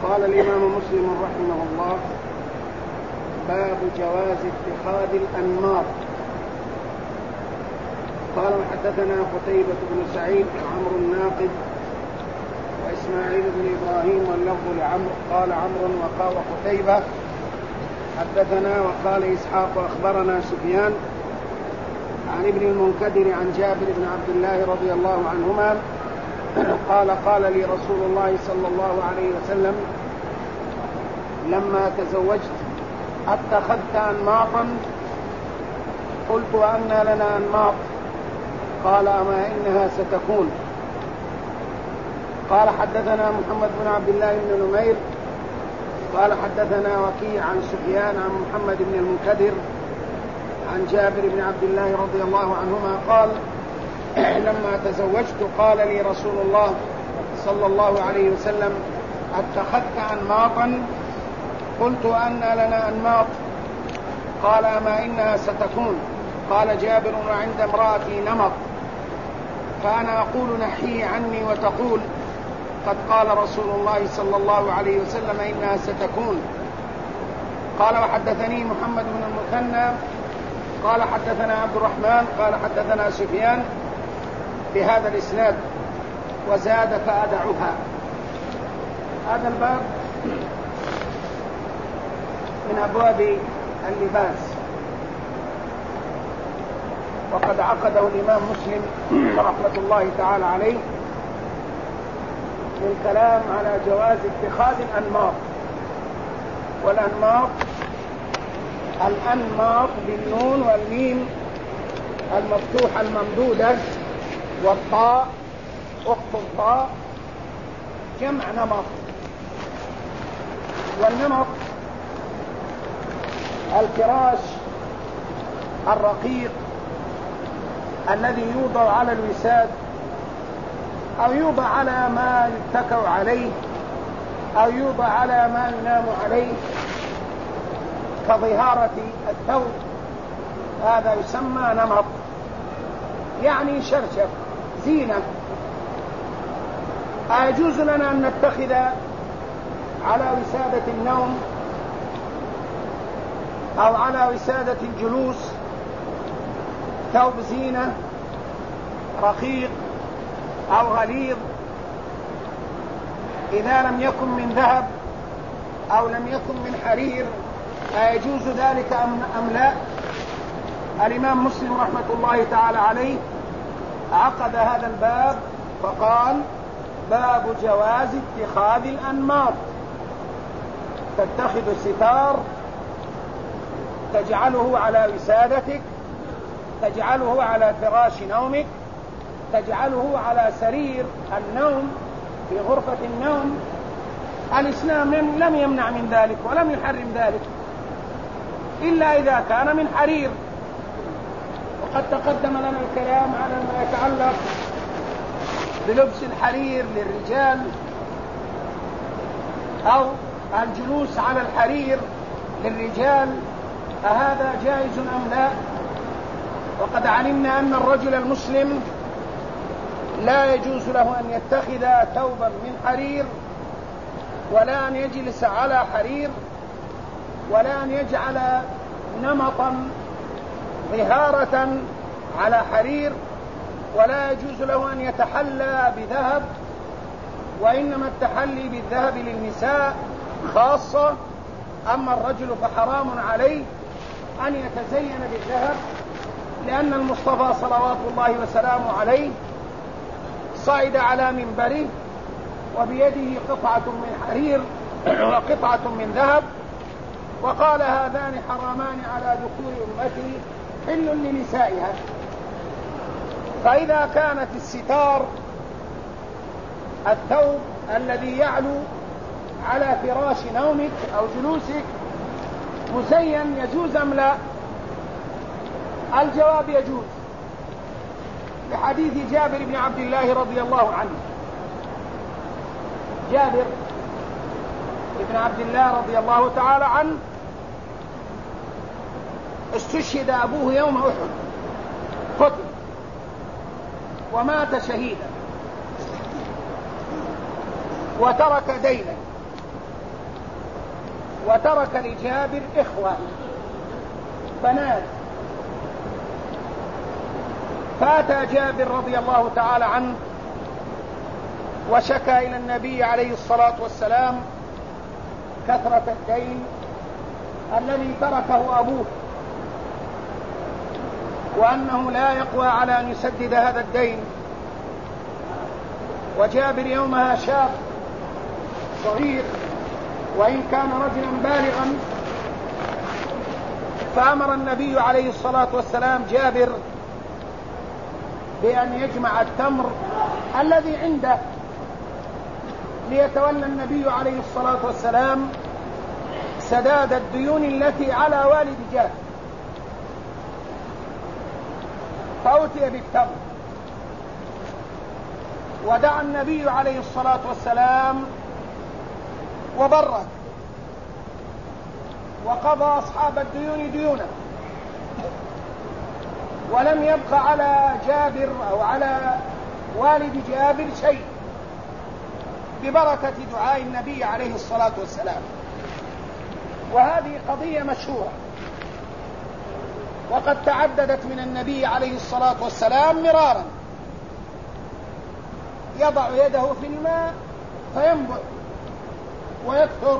قال الإمام مسلم رحمه الله: باب جواز اتخاذ الأنماط. قال: حدثنا قتيبة بن سعيد وعمرو الناقد وإسماعيل بن إبراهيم واللفظ لعمرو. قال عمرو وقتيبة حدثنا، وقال إسحاق أخبرنا سفيان عن ابن المنكدر عن جابر بن عبد الله رضي الله عنهما قال لي رسول الله صلى الله عليه وسلم: لما تزوجت اتخذت أنماطا؟ قلت: وأنى لنا أنماط؟ قال: أما إنها ستكون. قال: حدثنا محمد بن عبد الله بن نمير قال حدثنا وكيع عن سفيان عن محمد بن المنكدر عن جابر بن عبد الله رضي الله عنهما قال: لما تزوجت قال لي رسول الله صلى الله عليه وسلم: اتخذت أنماطا؟ قلت: أنى لنا أنماط؟ قال: أما إنها ستكون. قال جابر: وعند امرأتي نمط، فأنا أقول: نحيه عني، وتقول: قد قال رسول الله صلى الله عليه وسلم: إنها ستكون. قال: وحدثني محمد بن المثنى قال حدثنا عبد الرحمن قال حدثنا سفيان بهذا الإسناد وزاد: فأدعها. هذا الباب من أبواب اللباس، وقد عقده الإمام مسلم رحمة الله تعالى عليه للكلام على جواز اتخاذ الأنماط. والأنماط الأنماط بالنون والميم المفتوحة الممدودة والطاء أخت الطاء جمع نمط. والنمط الفراش الرقيق الذي يوضع على الوساد أو يوضع على ما يتكأ عليه أو يوضع على ما ينام عليه كظهارة الثوب، هذا يسمى نمط، يعني شرشف زينة. أيجوز لنا أن نتخذ على وسادة النوم أو على وسادة الجلوس ثوب زينة رقيق أو غليظ إذا لم يكن من ذهب أو لم يكن من حرير؟ أيجوز ذلك أم لا؟ الإمام مسلم رحمة الله تعالى عليه عقد هذا الباب فقال: باب جواز اتخاذ الأنماط. تتخذ الستار تجعله على وسادتك، تجعله على فراش نومك، تجعله على سرير النوم في غرفة النوم. الإسلام لم يمنع من ذلك ولم يحرم ذلك إلا إذا كان من حرير. وقد تقدم لنا الكلام على ما يتعلق بلبس الحرير للرجال أو الجلوس على الحرير للرجال، أهذا جائز أم لا؟ وقد علمنا أن الرجل المسلم لا يجوز له أن يتخذ ثوبا من حرير، ولا أن يجلس على حرير، ولا أن يجعل نمطا ظهارة على حرير، ولا يجوز له أن يتحلى بذهب، وإنما التحلي بالذهب للنساء خاصة. أما الرجل فحرام عليه أن يتزين بالذهب، لأن المصطفى صلوات الله وسلامه عليه صعد على منبره وبيده قطعة من حرير وقطعة من ذهب، وقال: هذان حرامان على ذكور أمتي حل لنسائها. فإذا كانت الستار الثوب الذي يعلو على فراش نومك أو جلوسك مزين، يجوز أم لا؟ الجواب: يجوز، لحديث جابر بن عبد الله رضي الله عنه. جابر بن عبد الله رضي الله تعالى عنه استشهد أبوه يوم أحد، قتل ومات شهيدا، وترك دينا وترك لجابر إخوة بنات، فأتى جابر رضي الله تعالى عنه وشكى إلى النبي عليه الصلاة والسلام كثرة الدين الذي تركه أبوه، وأنه لا يقوى على أن يسدد هذا الدين. وجابر يومها شاب صغير وإن كان رجلا بالغا، فأمر النبي عليه الصلاة والسلام جابر بأن يجمع التمر الذي عنده ليتولى النبي عليه الصلاة والسلام سداد الديون التي على والد جابر. فأتي بالتمر ودعا النبي عليه الصلاة والسلام وبرك وقضى أصحاب الديون ديونه، ولم يبق على جابر أو على والد جابر شيء ببركة دعاء النبي عليه الصلاة والسلام. وهذه قضية مشهورة وقد تعددت من النبي عليه الصلاة والسلام مرارا، يضع يده في الماء فينبع ويكثر،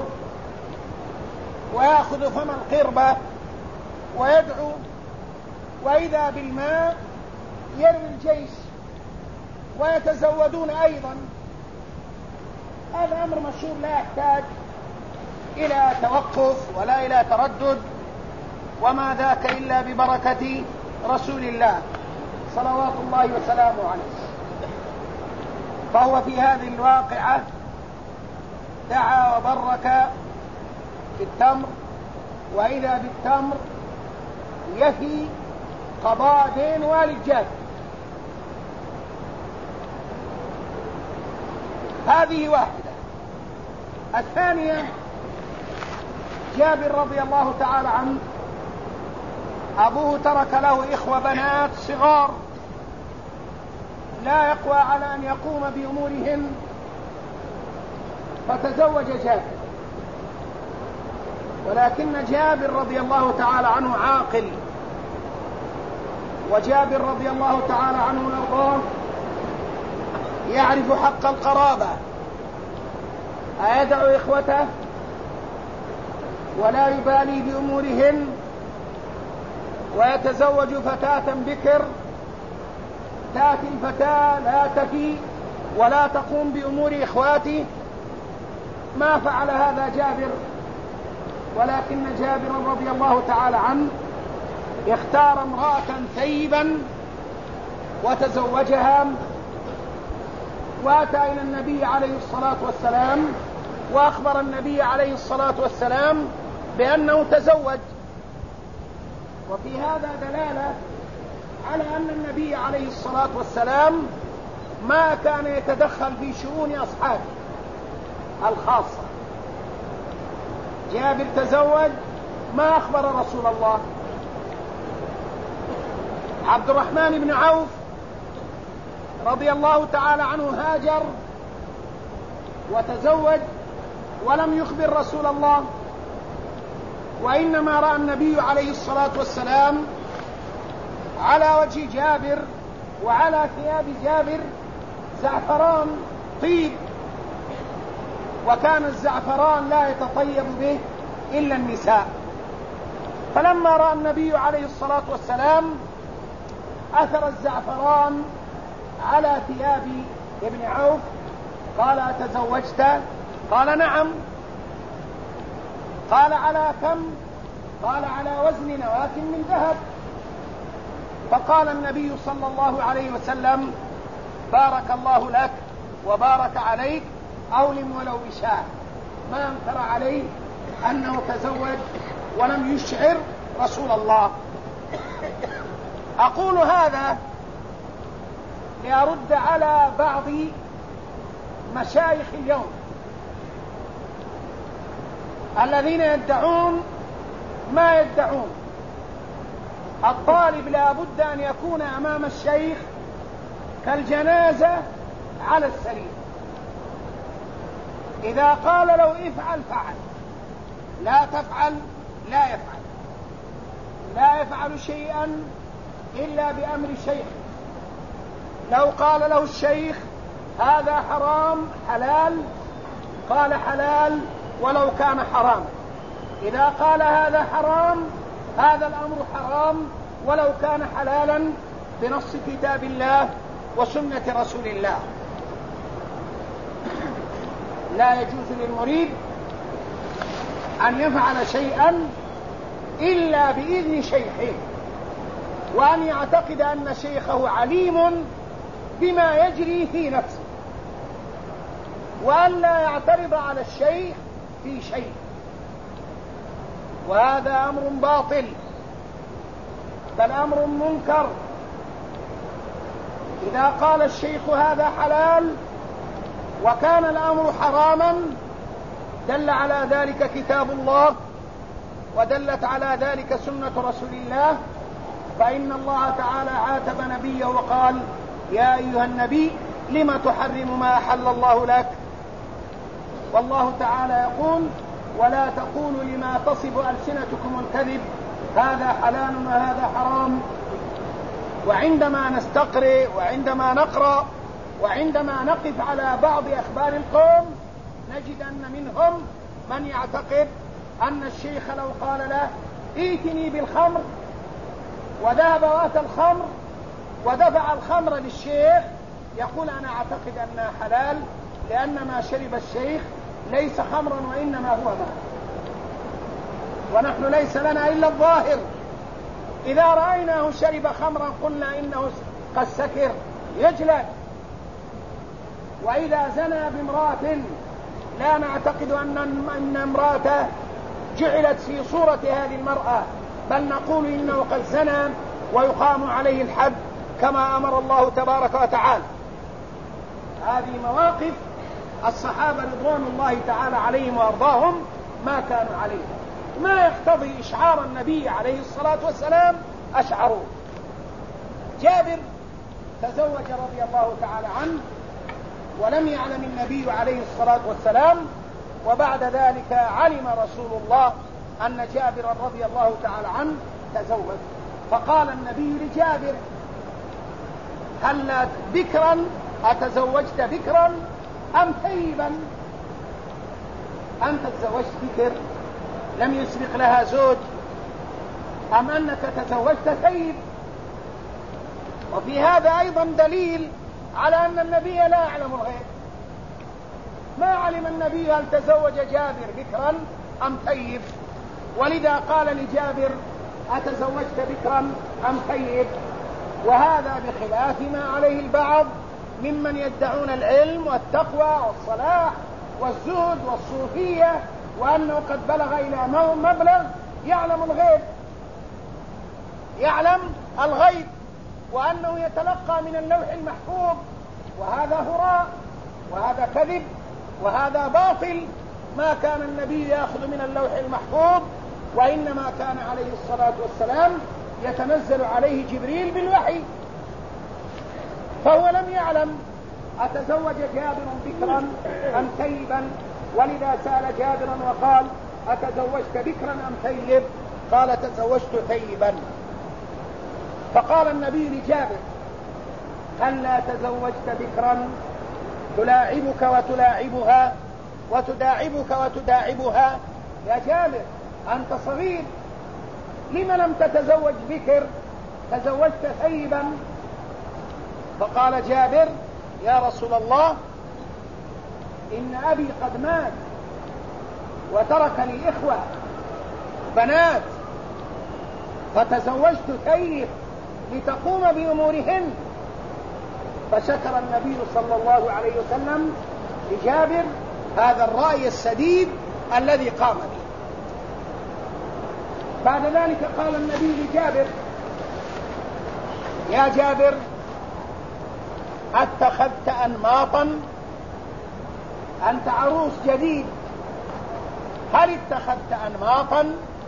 ويأخذ فم القربة ويدعو، وإذا بالماء يروي الجيش ويتزودون أيضا. هذا أمر مشهور لا يحتاج إلى توقف ولا إلى تردد، وما ذاك إلا ببركة رسول الله صلوات الله وسلامه عليه. فهو في هذه الواقعة دعا وبرك في التمر، وإذا بالتمر يفي قضاء دين والد جابر. هذه واحدة. الثانية جابر رضي الله تعالى عنه أبوه ترك له إخوة بنات صغار لا يقوى على أن يقوم بأمورهن، فتزوج جابر. ولكن جابر رضي الله تعالى عنه عاقل، وجابر رضي الله تعالى عنه وارضاه يعرف حق القرابة، أيدع إخوته ولا يبالي بأمورهن ويتزوج فتاة بكر؟ تأتي الفتاة لا تفي ولا تقوم بأمور إخواته. ما فعل هذا جابر، ولكن جابر رضي الله تعالى عنه اختار امرأة ثيبا وتزوجها، وأتى إلى النبي عليه الصلاة والسلام وأخبر النبي عليه الصلاة والسلام بأنه تزوج. وفي هذا دلالة على أن النبي عليه الصلاة والسلام ما كان يتدخل في شؤون أصحابه الخاصة. جابر تزوج ما أخبر رسول الله. عبد الرحمن بن عوف رضي الله تعالى عنه هاجر وتزوج ولم يخبر رسول الله، وإنما رأى النبي عليه الصلاة والسلام على وجه جابر وعلى ثياب جابر زعفران طيب، وكان الزعفران لا يتطيب به إلا النساء. فلما رأى النبي عليه الصلاة والسلام أثر الزعفران على ثياب ابن عوف قال: أتزوجت؟ قال: نعم. قال: على كم؟ قال: على وزن نواة من ذهب. فقال النبي صلى الله عليه وسلم: بارك الله لك وبارك عليك، أولم ولو بشاة. ما أنكر عليه أنه تزوج ولم يشعر رسول الله. أقول هذا لأرد على بعض مشايخ اليوم الذين يدعون ما يدعون. الطالب لا بد أن يكون أمام الشيخ كالجنازة على السرير، إذا قال لو افعل فعل، لا تفعل، لا يفعل شيئا إلا بأمر الشيخ. لو قال له الشيخ هذا حرام حلال، قال حلال ولو كان حرام. إذا قال هذا حرام، هذا الأمر حرام ولو كان حلالا بنص كتاب الله وسنة رسول الله. لا يجوز للمريد أن يفعل شيئا إلا بإذن شيخه، وأن يعتقد أن شيخه عليم بما يجري في نفسه، وأن لا يعترض على الشيخ في شيء، وهذا أمر باطل بل أمر منكر. إذا قال الشيخ هذا حلال وكان الأمر حراما، دل على ذلك كتاب الله ودلت على ذلك سنة رسول الله، فإن الله تعالى عاتب نبيه وقال: يا أيها النبي لم تحرم ما أحل الله لك. والله تعالى يقول: ولا تقولوا لما تصف ألسنتكم الكذب هذا حلال وهذا حرام. وعندما نستقرئ وعندما نقرأ وعندما نقف على بعض أخبار القوم، نجد أن منهم من يعتقد أن الشيخ لو قال له ائتني بالخمر وذهب وأتى الخمر ودفع الخمر للشيخ، يقول أنا أعتقد أنها حلال لأن ما شرب الشيخ ليس خمرا وإنما هو ماء، ونحن ليس لنا إلا الظاهر. إذا رأيناه شرب خمرا قلنا إنه قد سكر يجلد، وإذا زنى بامرأة لا نعتقد أن امرأته جعلت في صورة هذه المرأة، بل نقول إنه قد زنى ويقام عليه الحد كما أمر الله تبارك وتعالى. هذه مواقف الصحابة رضوان الله تعالى عليهم وأرضاهم ما كانوا عليه، ما يقتضي إشعار النبي عليه الصلاة والسلام أشعروه. جابر تزوج رضي الله تعالى عنه ولم يعلم النبي عليه الصلاة والسلام، وبعد ذلك علم رسول الله أن جابر رضي الله تعالى عنه تزوج، فقال النبي لجابر: هل بكرا أتزوجت بكرا أم ثيبا؟ أنت تزوجت بكر لم يسبق لها زوج، أم أنك تزوجت ثيب؟ وفي هذا أيضا دليل على أن النبي لا يعلم الغيب. ما علم النبي هل تزوج جابر بكرا أم ثيب، ولذا قال لجابر: أتزوجت بكرا أم ثيب؟ وهذا بخلاف ما عليه البعض ممن يدعون العلم والتقوى والصلاح والزهد والصوفية، وأنه قد بلغ إلى مبلغ يعلم الغيب وأنه يتلقى من اللوح المحفوظ، وهذا هراء وهذا كذب وهذا باطل. ما كان النبي يأخذ من اللوح المحفوظ، وإنما كان عليه الصلاة والسلام يتنزل عليه جبريل بالوحي، فهو لم يعلم أتزوج جابر بكرا أم ثيبا، ولذا سأل جابرا وقال: أتزوجت بكرا أم ثيب؟ قال: تزوجت ثيبا. فقال النبي لجابر: هل لا تزوجت بكرا تلاعبك وتلاعبها وتداعبك وتداعبها؟ يا جابر أنت صغير، لم لم تتزوج بكر تزوجت ثيبا؟ فقال جابر: يا رسول الله، إن أبي قد مات وترك لي إخوة بنات، فتزوجت ثيب لتقوم بأمورهن. فشكر النبي صلى الله عليه وسلم لجابر هذا الرأي السديد الذي قام به. بعد ذلك قال النبي لجابر: يا جابر، اتخذت أنماطا؟ أنت عروس جديد، هل اتخذت أنماطا؟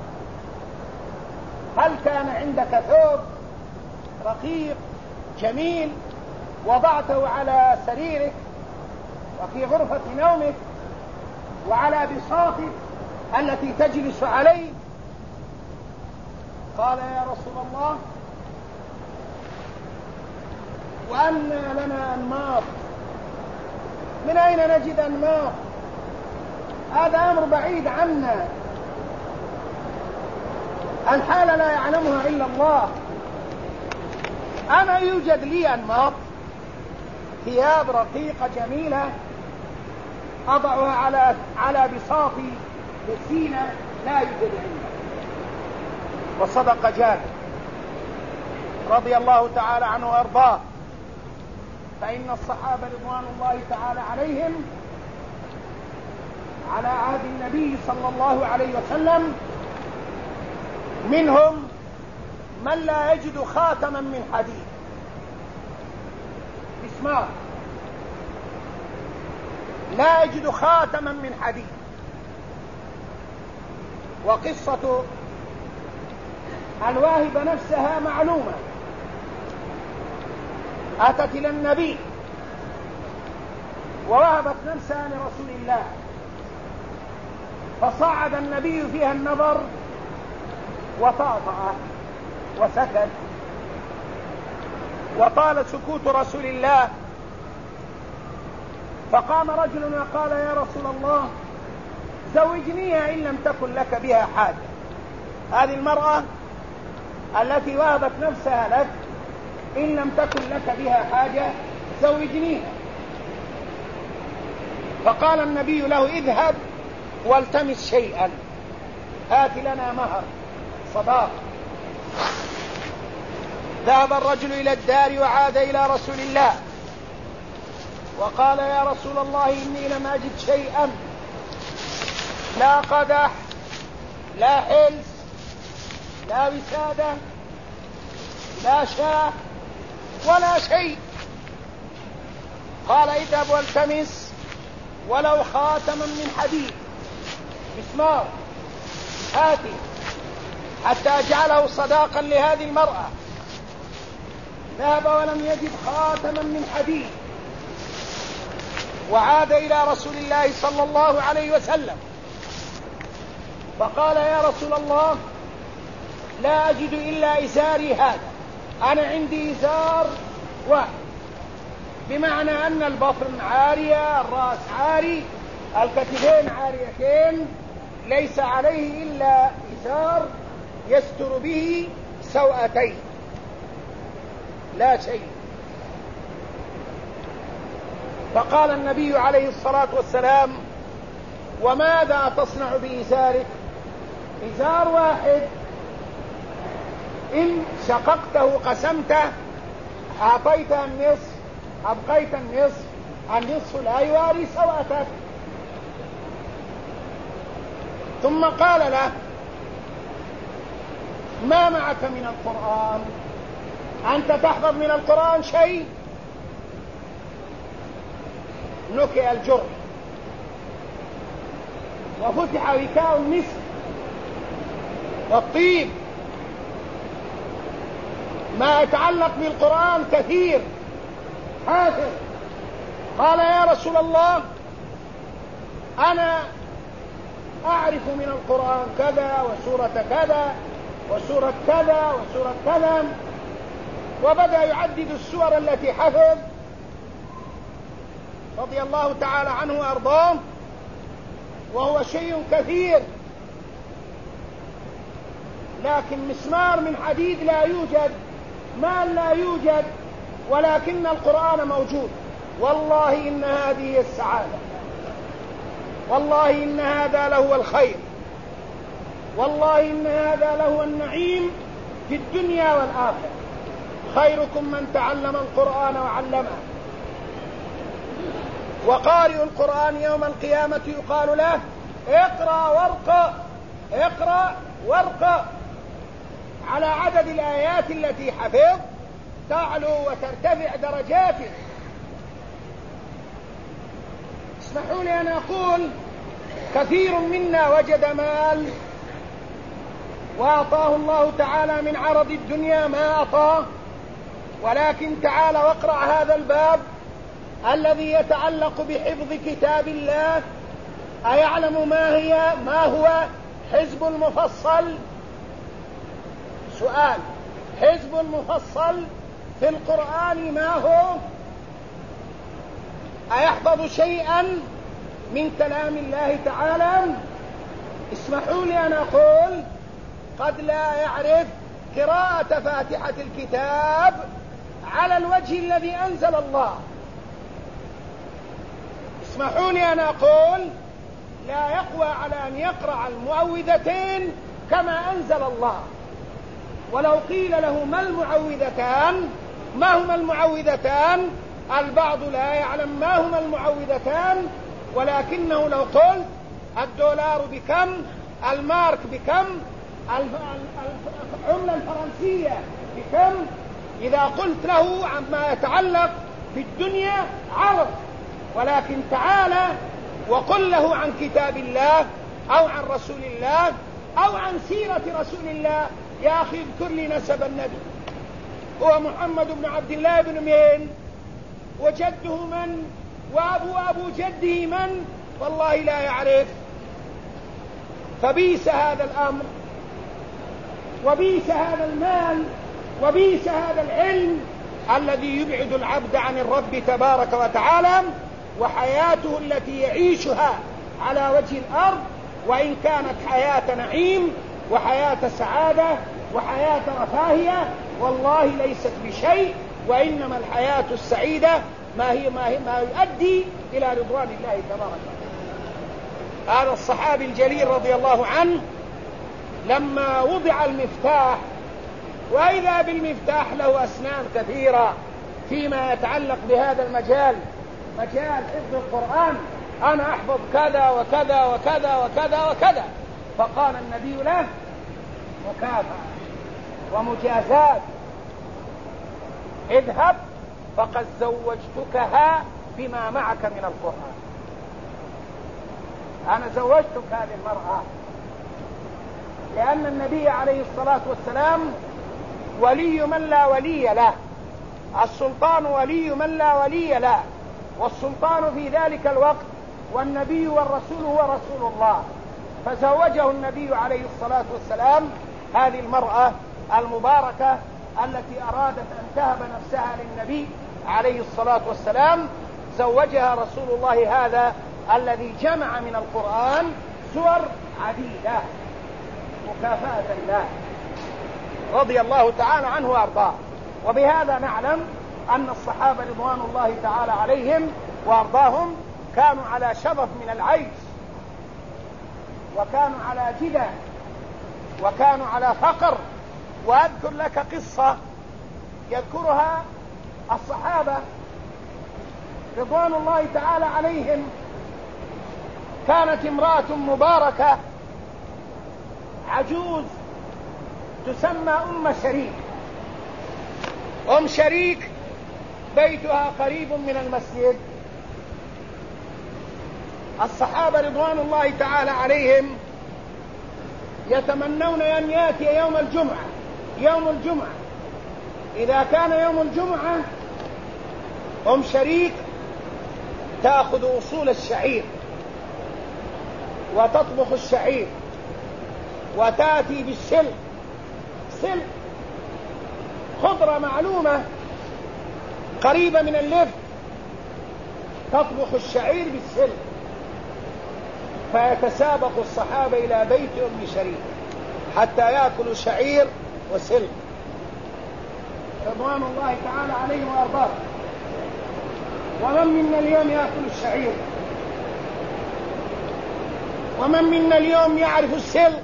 هل كان عندك ثوب رقيق جميل وضعته على سريرك وفي غرفة نومك وعلى بساطك التي تجلس عليه. قال يا رسول الله وأنى لنا أنماط، من أين نجد أنماط؟ هذا أمر بعيد عنا، الحال لا يعلمها إلا الله. أنا يوجد لي أنماط، ثياب رقيقة جميلة أضعها على بساطي بسينة، لا يوجد عندي. وصدق جابر رضي الله تعالى عنه وأرضاه، فإن الصحابة رضوان الله تعالى عليهم على عهد النبي صلى الله عليه وسلم منهم من لا يجد خاتما من حديد، اسمع، لا يجد خاتما من حديد. وقصة الواهبة نفسها معلومة، أتت إلى النبي ووهبت نفسها لرسول الله، فصعد النبي فيها النظر وطاطأ وسكت، وطال سكوت رسول الله. فقام رجل وقال يا رسول الله زوجنيها إن لم تكن لك بها حاجة، هذه المرأة التي وهبت نفسها لك إن لم تكن لك بها حاجة زوجنيها. فقال النبي له اذهب والتمس شيئا، آت لنا مهر صداق. ذهب الرجل إلى الدار وعاد إلى رسول الله وقال يا رسول الله إني لم أجد شيئا، لا قدح لا حلس لا وسادة لا شاه ولا شيء. قال اذهب والتمس ولو خاتما من حديد، مسمار، هاتي، حتى أجعله صداقا لهذه المرأة. ذهب ولم يجد خاتما من حديد، وعاد إلى رسول الله صلى الله عليه وسلم فقال يا رسول الله لا أجد إلا إزاري هذا، أنا عندي إزار واحد، بمعنى أن البطن عارية، الرأس عاري، الكتفين عاريتين، ليس عليه إلا إزار يستر به سوأتين، لا شيء. فقال النبي عليه الصلاة والسلام وماذا تصنع بإزارك؟ إزار واحد إن شققته قسمته أعطيته النصف أبقيت النصف، النصف لا يواري سوأتك. ثم قال له ما معك من القرآن؟ أنت تحفظ من القرآن شيء؟ نكئ الجرح وفتح وكاء المسك والطيب، ما يتعلق بالقرآن كثير حافظ. قال يا رسول الله أنا أعرف من القرآن كذا وسورة كذا وسورة كذا وسورة كذا، وبدأ يعدد السور التي حفظ رضي الله تعالى عنه وأرضاه، وهو شيء كثير. لكن مسمار من حديد لا يوجد، مال لا يوجد، ولكن القرآن موجود. والله إن هذه السعادة، والله إن هذا لهو الخير، والله إن هذا لهو النعيم في الدنيا والآخرة. خيركم من تعلم القرآن وعلمه. وقارئ القرآن يوم القيامة يقال له اقرأ وارقى، اقرأ وارقى، على عدد الآيات التي حفظ تعلو وترتفع درجاته. اسمحوا لي أن أقول كثير منا وجد مال وأعطاه الله تعالى من عرض الدنيا ما أعطاه، ولكن تعال واقرأ هذا الباب الذي يتعلق بحفظ كتاب الله أيعلم ما هو حزب المفصل؟ سؤال. حزب المفصل في القرآن ما هو؟ أيحفظ شيئا من كلام الله تعالى؟ اسمحوا لي أن أقول قد لا يعرف قراءة فاتحة الكتاب على الوجه الذي أنزل الله. اسمحوا لي أن أقول لا يقوى على أن يقرأ المعوذتين كما أنزل الله. ولو قيل له ما المعوذتان، ما هما المعوذتان، البعض لا يعلم ما هما المعوذتان، ولكنه لو قلت الدولار بكم، المارك بكم، العملة الفرنسية بكم، إذا قلت له عما يتعلق بالدنيا عرض، ولكن تعالى وقل له عن كتاب الله أو عن رسول الله أو عن سيرة رسول الله. يا أخي اذكر لي نسب النبي، هو محمد بن عبد الله بن مين، وجده من، وأبو جده من؟ والله لا يعرف. فبيس هذا الأمر، وبيس هذا المال، وبيس هذا العلم الذي يبعد العبد عن الرب تبارك وتعالى، وحياته التي يعيشها على وجه الأرض وإن كانت حياة نعيم وحياة سعادة وحياة رفاهية والله ليست بشيء، وإنما الحياة السعيدة ما يؤدي إلى رضوان الله تبارك وتعالى. هذا الصحابي الجليل رضي الله عنه لما وضع المفتاح، وإذا بالمفتاح له أسنان كثيرة فيما يتعلق بهذا المجال، مجال حفظ القرآن، أنا أحفظ كذا وكذا وكذا وكذا وكذا، فقال النبي له مكافأة ومجازات، اذهب فقد زوجتكها بما معك من القرآن. أنا زوجتك هذه المرأة لأن النبي عليه الصلاة والسلام ولي من لا ولي له، السلطان ولي من لا ولي له، والسلطان في ذلك الوقت والنبي والرسول هو رسول الله، فزوجه النبي عليه الصلاة والسلام هذه المرأة المباركة التي أرادت أن تهب نفسها للنبي عليه الصلاة والسلام. زوجها رسول الله هذا الذي جمع من القرآن سور عديدة مكافأة له رضي الله تعالى عنه وأرضاه. وبهذا نعلم أن الصحابة رضوان الله تعالى عليهم وأرضاهم كانوا على شظف من العيش، وكانوا على جدة، وكانوا على فقر. وأذكر لك قصة يذكرها الصحابة رضوان الله تعالى عليهم. كانت امرأة مباركة عجوز تسمى أم شريك. أم شريك بيتها قريب من المسجد. الصحابة رضوان الله تعالى عليهم يتمنون أن يأتي يوم الجمعة. يوم الجمعة إذا كان يوم الجمعة أم شريك تأخذ أصول الشعير وتطبخ الشعير وتأتي بالسلق، سلق خضرة معلومة قريبة من اللف، تطبخ الشعير بالسلق. فيتسابق الصحابة إلى بيت أم شريك حتى يأكلوا شعير وسلق رضوان الله تعالى عليهم وأرضاه. ومن منا اليوم يأكل الشعير؟ ومن منا اليوم يعرف السلق؟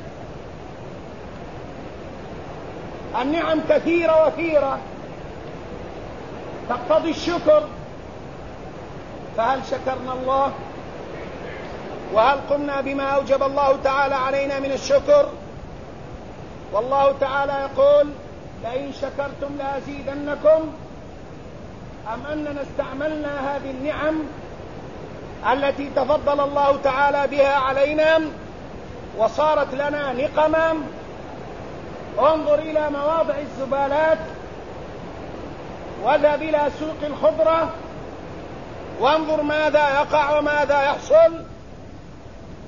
النعم كثيرة وفيرة تقتضي الشكر، فهل شكرنا الله؟ وهل قمنا بما أوجب الله تعالى علينا من الشكر؟ والله تعالى يقول لئن شكرتم لأزيدنكم. أم أننا استعملنا هذه النعم التي تفضل الله تعالى بها علينا وصارت لنا نقما؟ انظر إلى مواضع الزبالات، واذهب إلى سوق الخضرة وانظر ماذا يقع وماذا يحصل.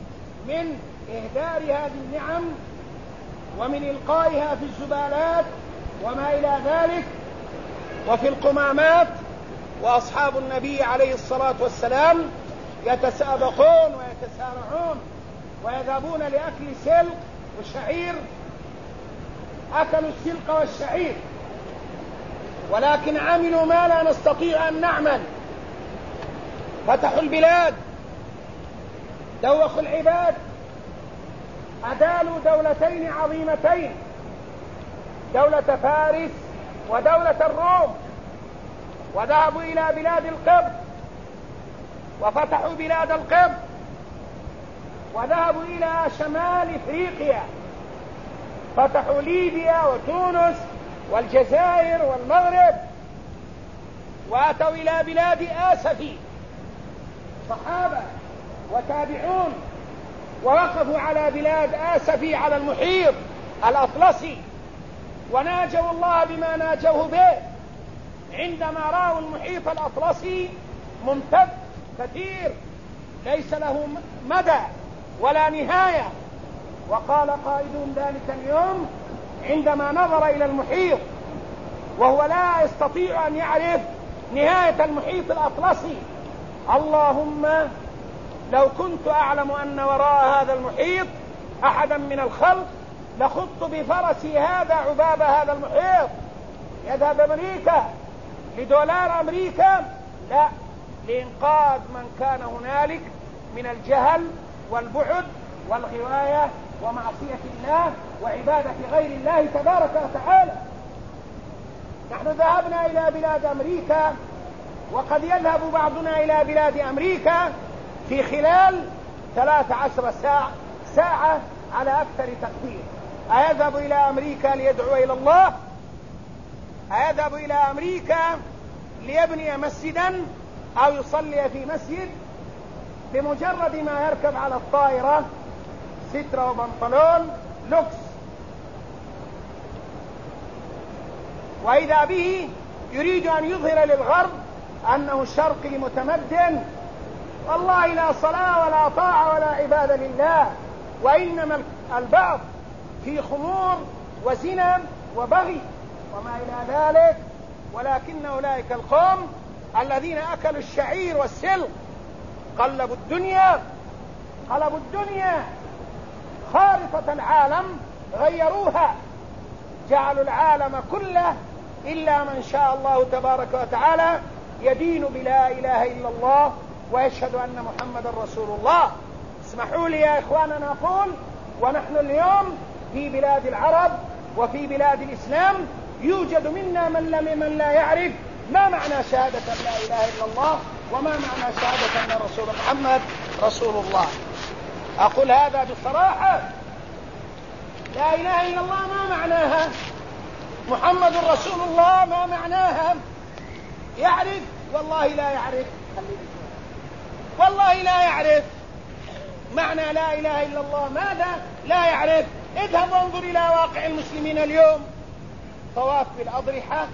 من إهدار هذه النعم ومن إلقائها في الزبالات وما إلى ذلك وفي القمامات. وأصحاب النبي عليه الصلاة والسلام يتسابقون ويتسارعون ويذهبون لأكل سلق وشعير، أكلوا السلق والشعير ولكن عملوا ما لا نستطيع أن نعمل. فتحوا البلاد، دوخوا العباد، أدالوا دولتين عظيمتين، دولة فارس ودولة الروم، وذهبوا إلى بلاد القبط وفتحوا بلاد القبط، وذهبوا إلى شمال إفريقيا فتحوا ليبيا وتونس والجزائر والمغرب، وأتوا إلى بلاد آسفي صحابة وتابعون ووقفوا على بلاد آسفي على المحيط الأطلسي وناجوا الله بما ناجوه به عندما رأوا المحيط الأطلسي ممتد كثير ليس له مدى ولا نهاية. وقال قائدهم ذلك اليوم عندما نظر إلى المحيط وهو لا يستطيع أن يعرف نهاية المحيط الأطلسي: اللهم لو كنت أعلم أن وراء هذا المحيط أحدا من الخلق لخضت بفرسي هذا عباب هذا المحيط. يذهب أمريكا لدولار أمريكا؟ لا، لإنقاذ من كان هنالك من الجهل والبعد والغواية ومعصية الله وعبادة غير الله تبارك وتعالى. نحن ذهبنا إلى بلاد أمريكا، وقد يذهب بعضنا إلى بلاد أمريكا في خلال 13 ساعة على أكثر تقدير. أيذهب إلى أمريكا ليدعو إلى الله؟ أيذهب إلى أمريكا ليبني مسجدا أو يصلي في مسجد؟ بمجرد ما يركب على الطائرة سترة وبنطلون لوكس وإذا به يريد أن يظهر للغرب أنه شرقي متمدن. والله لا صلاة ولا طاعة ولا عبادة لله، وإنما البعض في خمور وزنا وبغي وما إلى ذلك. ولكن أولئك القوم الذين أكلوا الشعير والسلق قلبوا الدنيا خارطة العالم، غيروها، جعلوا العالم كله إلا من شاء الله تبارك وتعالى يدين بلا إله إلا الله ويشهد أن محمد رسول الله. اسمحوا لي يا إخواننا نقول ونحن اليوم في بلاد العرب وفي بلاد الإسلام يوجد منا من لا يعرف ما معنى شهادة لا إله إلا الله وما معنى شهادة أن رسول محمد رسول الله. أقول هذا بصراحة، لا إله إلا الله ما معناها؟ محمد رسول الله ما معناها؟ يعرف؟ والله لا يعرف، والله لا يعرف معنى لا إله إلا الله. ماذا لا يعرف؟ اذهب وانظر إلى واقع المسلمين اليوم: طواف بالأضرحة،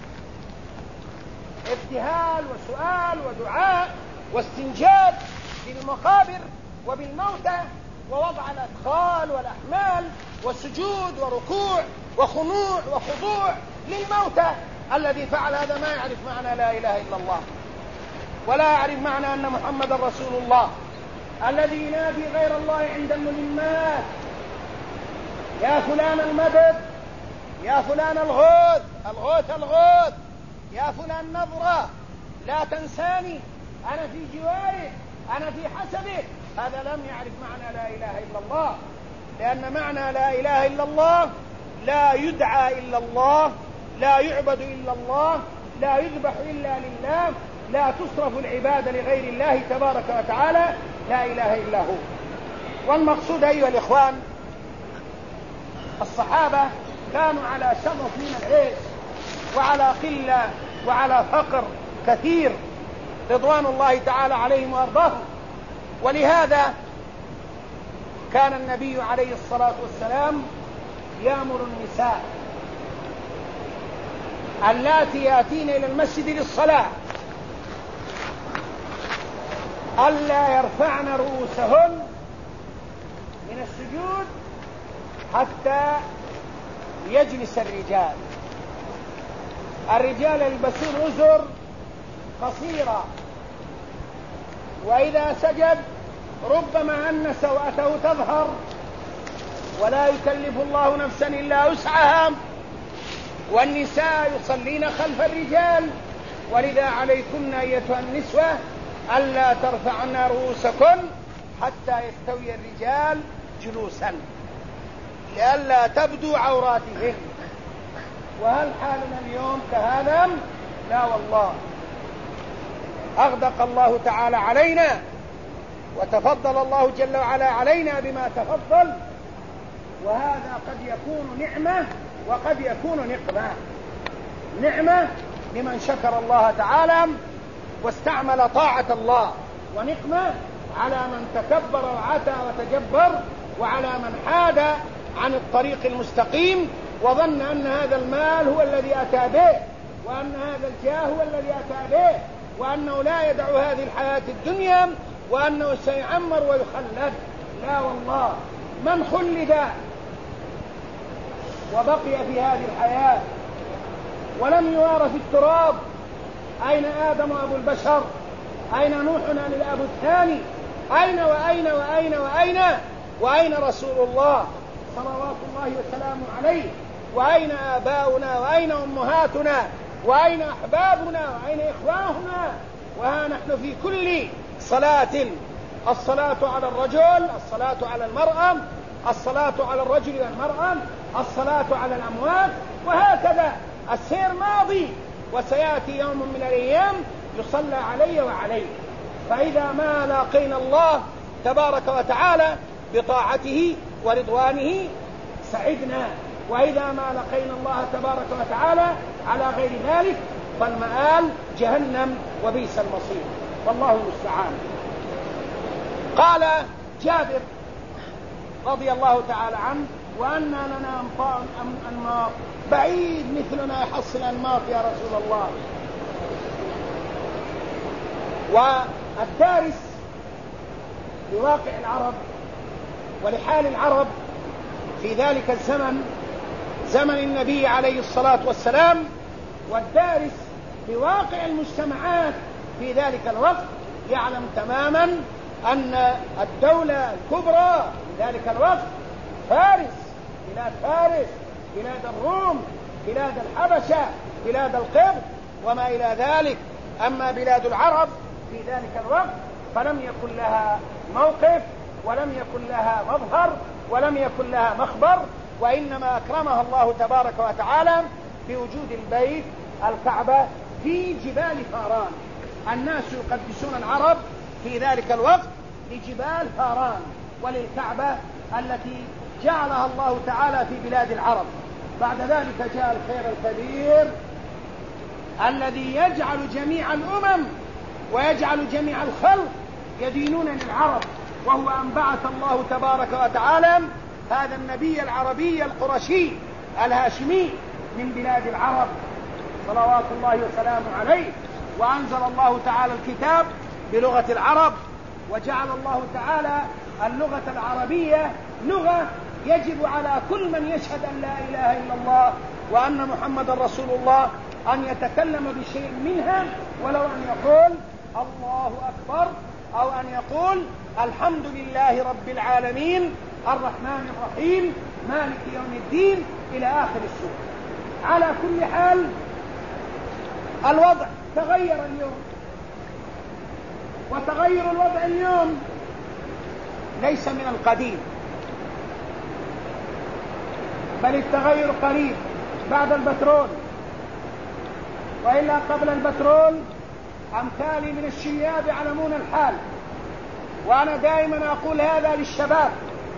ابتهال وسؤال ودعاء واستنجاد بالمقابر وبالموتى، ووضع الأدخال والأحمال وسجود وركوع وخنوع وخضوع للموتى. الذي فعل هذا ما يعرف معنى لا إله إلا الله ولا يعرف معنى أن محمد رسول الله. الذي ينادي غير الله عند الملمات: يا فلان المدد، يا فلان الغوث الغوث الغوث، يا فلان نظرة، لا تنساني، أنا في جوارك، أنا في حسبك. هذا لم يعرف معنى لا إله إلا الله، لأن معنى لا إله إلا الله لا يدعى إلا الله، لا يعبد إلا الله، لا يذبح إلا لله، لا تصرف العبادة لغير الله تبارك وتعالى، لا إله إلا هو. والمقصود أيها الإخوان، الصحابة كانوا على شرف من العيش وعلى قلة وعلى فقر كثير رضوان الله تعالى عليهم وأرضاهم. ولهذا كان النبي عليه الصلاة والسلام يأمر النساء اللاتي يأتين إلى المسجد للصلاة ألا يرفعن رؤوسهن من السجود حتى يجلس الرجال. الرجال يلبسون أزر قصيرة، وإذا سجد ربما أن سوءته تظهر، ولا يكلف الله نفسا إلا وسعها، والنساء يصلين خلف الرجال، ولذا عليكن أيتها النسوة ألا ترفعن رؤوسكن حتى يستوي الرجال جلوسا لئلا تبدو عوراتهن. وهل حالنا اليوم كهذا؟ لا والله، أغدق الله تعالى علينا، وتفضل الله جل وعلا علينا بما تفضل، وهذا قد يكون نعمة وقد يكون نقمة. نعمة لمن شكر الله تعالى واستعمل طاعة الله، ونقمة على من تكبر وعتى وتجبر، وعلى من حاد عن الطريق المستقيم وظن أن هذا المال هو الذي أتى به، وأن هذا الجاه هو الذي أتى به، وأنه لا يدع هذه الحياة الدنيا، وأنه سيعمر ويخلد. لا والله، من خلد وبقي في هذه الحياة ولم يوار في التراب؟ أين آدم أبو البشر؟ أين نوحنا للأب الثاني؟ أين وأين وأين وأين وأين رسول الله صلوات الله وسلامه عليه؟ وأين آباؤنا وأين أمهاتنا وأين أحبابنا وأين إخواننا؟ وها نحن في كل صلاة، الصلاة على الرجل، الصلاة على المرأة، الصلاة على الرجل والمرأة، الصلاة على الأموات، وهكذا السير ماضي، وسيأتي يوم من الأيام يصلى علي وعليه. فإذا ما لاقينا الله تبارك وتعالى بطاعته ورضوانه سعدنا، وإذا ما لقينا الله تبارك وتعالى على غير ذلك فالمآل جهنم وبئس المصير، والله المستعان. قال جابر رضي الله تعالى عنه: وأنا لنا أنماط، بعيد مثلنا يحصل أنماط يا رسول الله. والدارس لواقع العرب ولحال العرب في ذلك الزمن، زمن النبي عليه الصلاة والسلام، والدارس لواقع المجتمعات في ذلك الوقت يعلم تماما أن الدولة الكبرى في ذلك الوقت فارس، بلاد فارس، بلاد الروم، بلاد الحبشة، بلاد القبط وما إلى ذلك. أما بلاد العرب في ذلك الوقت فلم يكن لها موقف، ولم يكن لها مظهر، ولم يكن لها مخبر، وإنما أكرمها الله تبارك وتعالى بوجود البيت الكعبة في جبال فاران. الناس يقدسون العرب في ذلك الوقت لجبال فاران وللكعبة التي جعلها الله تعالى في بلاد العرب. بعد ذلك جاء الخير الكبير الذي يجعل جميع الأمم ويجعل جميع الخلق يدينون للعرب، وهو أن بعث الله تبارك وتعالى هذا النبي العربي القرشي الهاشمي من بلاد العرب صلوات الله وسلامه عليه، وأنزل الله تعالى الكتاب بلغة العرب، وجعل الله تعالى اللغة العربية لغة يجب على كل من يشهد أن لا إله إلا الله وأن محمد رسول الله أن يتكلم بشيء منها، ولو أن يقول الله أكبر، أو أن يقول الحمد لله رب العالمين الرحمن الرحيم مالك يوم الدين إلى آخر السورة. على كل حال الوضع تغير اليوم، وتغير الوضع اليوم ليس من القديم، بل التغير قريب بعد البترول، وإلا قبل البترول أمثالي من الشياب يعلمون الحال. وأنا دائما أقول هذا للشباب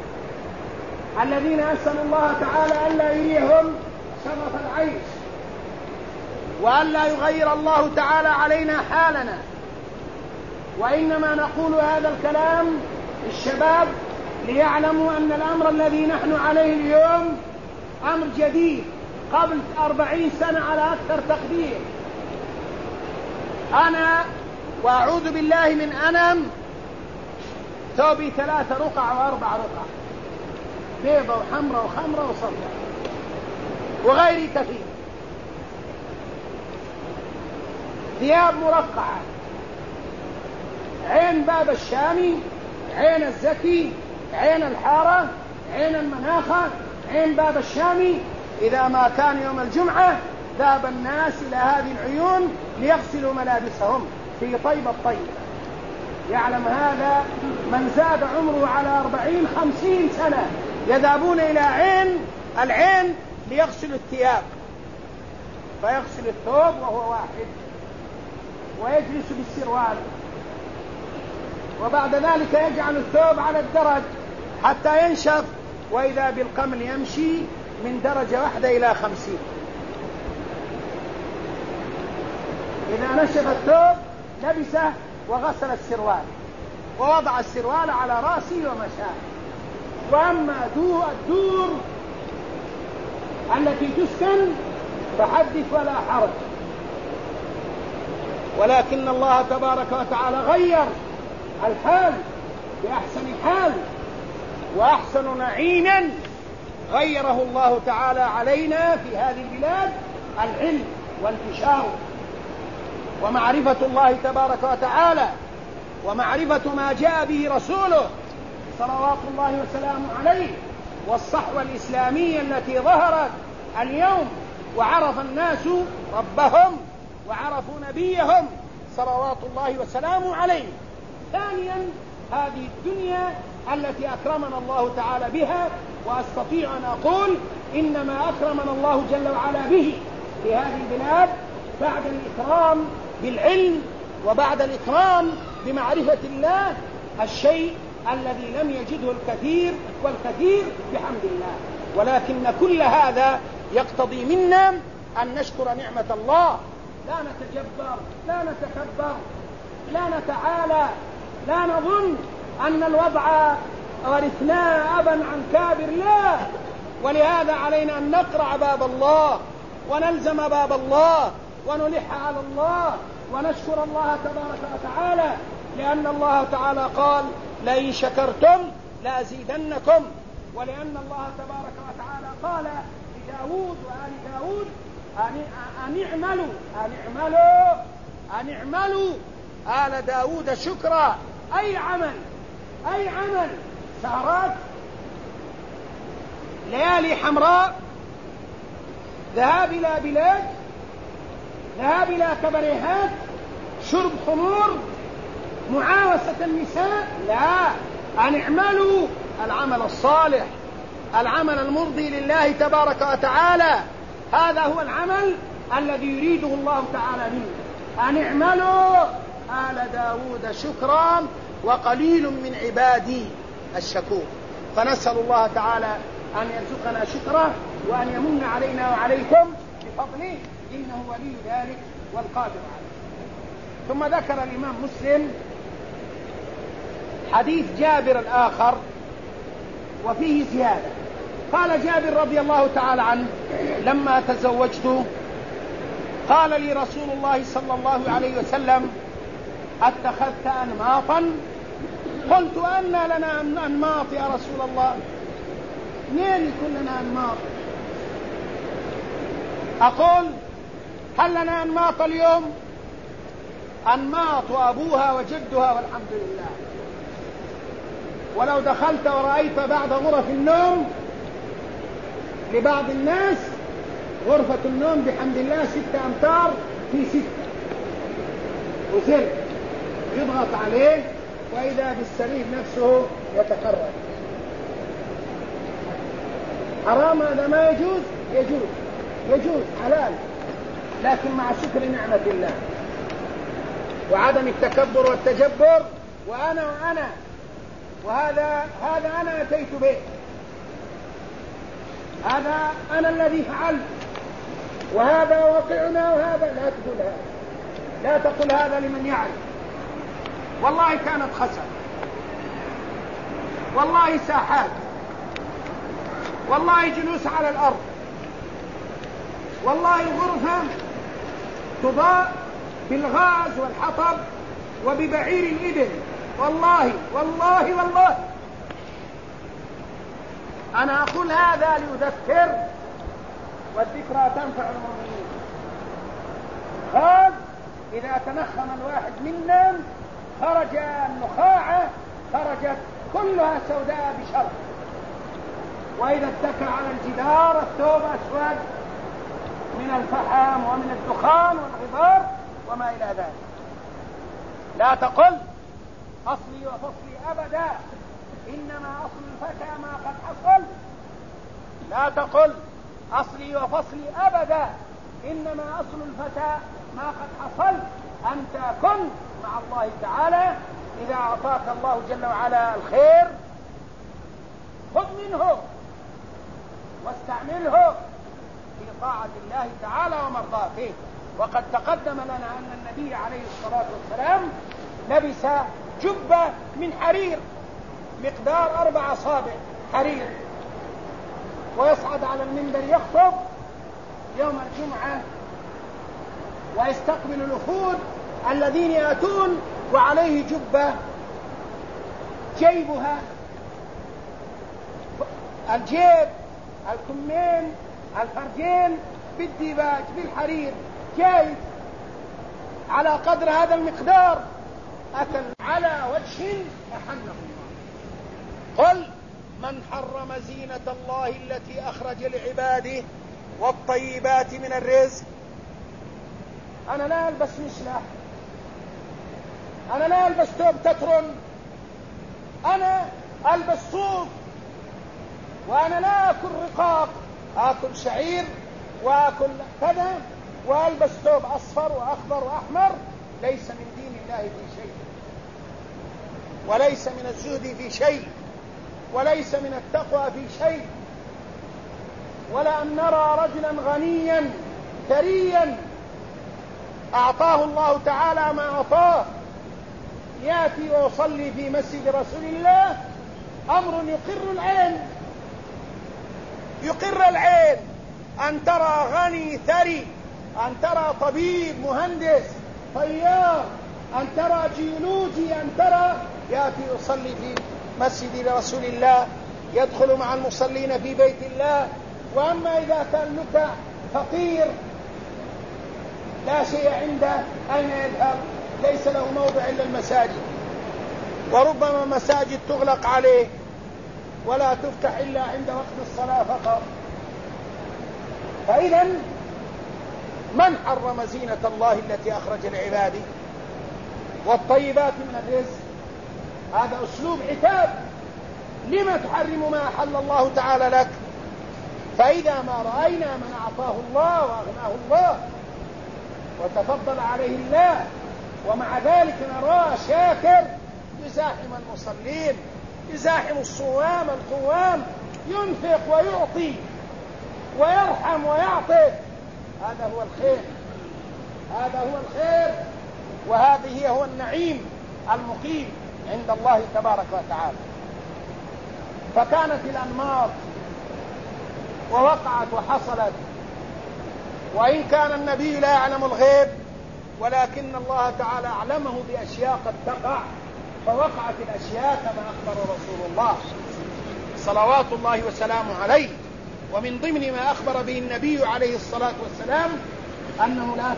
الذين أسأل الله تعالى ألا يريهم شرف العيش، وألا يغير الله تعالى علينا حالنا، وإنما نقول هذا الكلام للشباب ليعلموا أن الأمر الذي نحن عليه اليوم أمر جديد قبل 40 سنة على أكثر تقدير. أنا وأعوذ بالله من أنم ثوبي 3 رقع و4 رقع، بيضة وحمرة وخمرة وصفرة وغير كثير، ثياب مرقعة، عين باب الشامي، عين الزكي، عين الحارة، عين المناخة، عين باب الشامي. إذا ما كان يوم الجمعة ذهب الناس إلى هذه العيون ليغسلوا ملابسهم في طيبة الطيبة. يعلم هذا من زاد عمره على 40-50 سنة يذهبون إلى العين ليغسلوا الثياب، فيغسل الثوب وهو واحد ويجلس بالسروال، وبعد ذلك يجعل الثوب على الدرج حتى ينشف، وإذا بالقمل يمشي من درجة واحدة إلى 50. إذا نشف الثوب لبسه وغسل السروال ووضع السروال على رأسه ومشاه. وأما الدور التي تسكن فحدث ولا حرج، ولكن الله تبارك وتعالى غير الحال بأحسن حال، وأحسن نعيما غيره الله تعالى علينا في هذه البلاد العلم والانتشار ومعرفة الله تبارك وتعالى ومعرفة ما جاء به رسوله صلوات الله وسلامه عليه، والصحوة الإسلامية التي ظهرت اليوم وعرف الناس ربهم وعرفوا نبيهم صلوات الله وسلامه عليه. ثانيا، هذه الدنيا التي أكرمنا الله تعالى بها، وأستطيع أن أقول إنما أكرمنا الله جل وعلا به في هذه البلاد بعد الإكرام بالعلم وبعد الإكرام بمعرفة الله، الشيء الذي لم يجده الكثير والكثير بحمد الله. ولكن كل هذا يقتضي منا أن نشكر نعمة الله، لا نتجبر، لا نتكبر، لا نتعالى، لا نظن أن الوضع ورثناه أبا عن كابر، لا. ولهذا علينا أن نقرع باب الله ونلزم باب الله ونلح على الله ونشكر الله تبارك وتعالى، لأن الله تعالى قال لئن شكرتم لأزيدنكم، ولأن الله تبارك وتعالى قال لداود وآل داود أن اعملوا آل داود شكرا. أي عمل، سهرات، ليالي حمراء، ذهاب إلى بلاد، ذهاب إلى كبريهات، شرب خمور، معاوسة النساء، لا. أن اعملوا العمل الصالح، العمل المرضي لله تبارك وتعالى، هذا هو العمل الذي يريده الله تعالى منا. أن اعملوا آل داود شكرا وقليل من عبادي الشكور. فنسأل الله تعالى أن يرزقنا شكره وأن يمن علينا وعليكم بفضله، إنه ولي ذلك والقادر عليه. ثم ذكر الإمام مسلم حديث جابر الآخر وفيه زيادة. قال جابر رضي الله تعالى عنه: لما تزوجت قال لي رسول الله صلى الله عليه وسلم: اتخذت أنماطا؟ قلت: أن لنا أنماط يا رسول الله؟ منين يكون لنا أنماط؟ أقول: هل لنا أنماط اليوم؟ أنماط وأبوها وجدها والحمد لله. ولو دخلت ورأيت بعض غرف النوم لبعض الناس، غرفة النوم بحمد الله 6 أمتار في 6 وسلم يضغط عليه وإذا بالسرير نفسه يتقرب. حرام هذا؟ ما يجوز؟ يجوز حلال، لكن مع شكر نعمة الله وعدم التكبر والتجبر. وأنا وهذا أنا أتيت به، هذا أنا الذي فعلت، وهذا واقعنا، وهذا لا تقول هذا، لا تقل هذا لمن يعرف. والله كانت خسر، والله ساحات، والله جلوس على الأرض، والله غرفة تضاء بالغاز والحطب وببعير الإبل، والله والله والله. أنا أقول هذا لأذكر، والذكرى تنفع المؤمنين. قال إذا تنخم الواحد منا خرج النخاعة خرجت كلها سوداء بشر، وإذا اتكى على الجدار الثوب أسود من الفحم ومن الدخان والغبار وما إلى ذلك. لا تقل أصلي وفصلي أبدا، إنما أصل الفتى ما قد حصل. لا تقل أصلي وفصلي أبدا، إنما أصل الفتى ما قد حصل. أنت كن مع الله تعالى، إذا أعطاك الله جل وعلا الخير خذ منه واستعمله في طاعة الله تعالى ومرضاته. وقد تقدم لنا أن النبي عليه الصلاة والسلام لبس جبة من حرير مقدار 4 أصابع حرير، ويصعد على المنبر يخطب يوم الجمعة ويستقبل الوفود الذين يأتون وعليه جبة جيبها الجيب الكمين الفرجين بالديباج بالحرير جايز على قدر هذا المقدار، أكل على وجه أحنه الله. قل من حرم زينة الله التي أخرج لعباده والطيبات من الرزق. أنا لا ألبس مسلح، أنا لا ألبس ثوب تترن، أنا ألبس صوف، وأنا لا أكل رقاق، أكل شعير وأكل كذا وألبس ثوب أصفر وأخضر وأحمر. ليس من دين الله في شيء، وليس من الزهد في شيء، وليس من التقوى في شيء. ولا أن نرى رجلا غنيا ثريا أعطاه الله تعالى ما أعطاه يأتي ويصلي في مسجد رسول الله، أمر يقر العين، يقر العين أن ترى غني ثري، أن ترى طبيب مهندس طيار، أن ترى جيولوجي، أن ترى يأتي يصلي في مسجد رسول الله، يدخل مع المصلين في بيت الله. وأما إذا كان لك فقير لا شيء عنده، أين يذهب؟ ليس له موضع إلا المساجد، وربما مساجد تغلق عليه ولا تفتح إلا عند وقت الصلاة فقط. فإذا من حرم زينة الله التي أخرج لعباده والطيبات من الرزق؟ هذا أسلوب عتاب. لما تحرم ما أحل الله تعالى لك؟ فإذا ما رأينا من أعطاه الله وأغناه الله وتفضل عليه الله ومع ذلك نراه شاكر يزاحم المصلين، يزاحم الصوام القوام، ينفق ويعطي ويرحم ويعطي، هذا هو الخير، هذا هو الخير، وهذه هو النعيم المقيم عند الله تبارك وتعالى. فكانت الأنماط ووقعت وحصلت، وإن كان النبي لا يعلم الغيب ولكن الله تعالى أعلمه بأشياء قد تقع، فوقعت الأشياء كما أخبر رسول الله صلوات الله وسلامه عليه. ومن ضمن ما أخبر به النبي عليه الصلاة والسلام أنه لا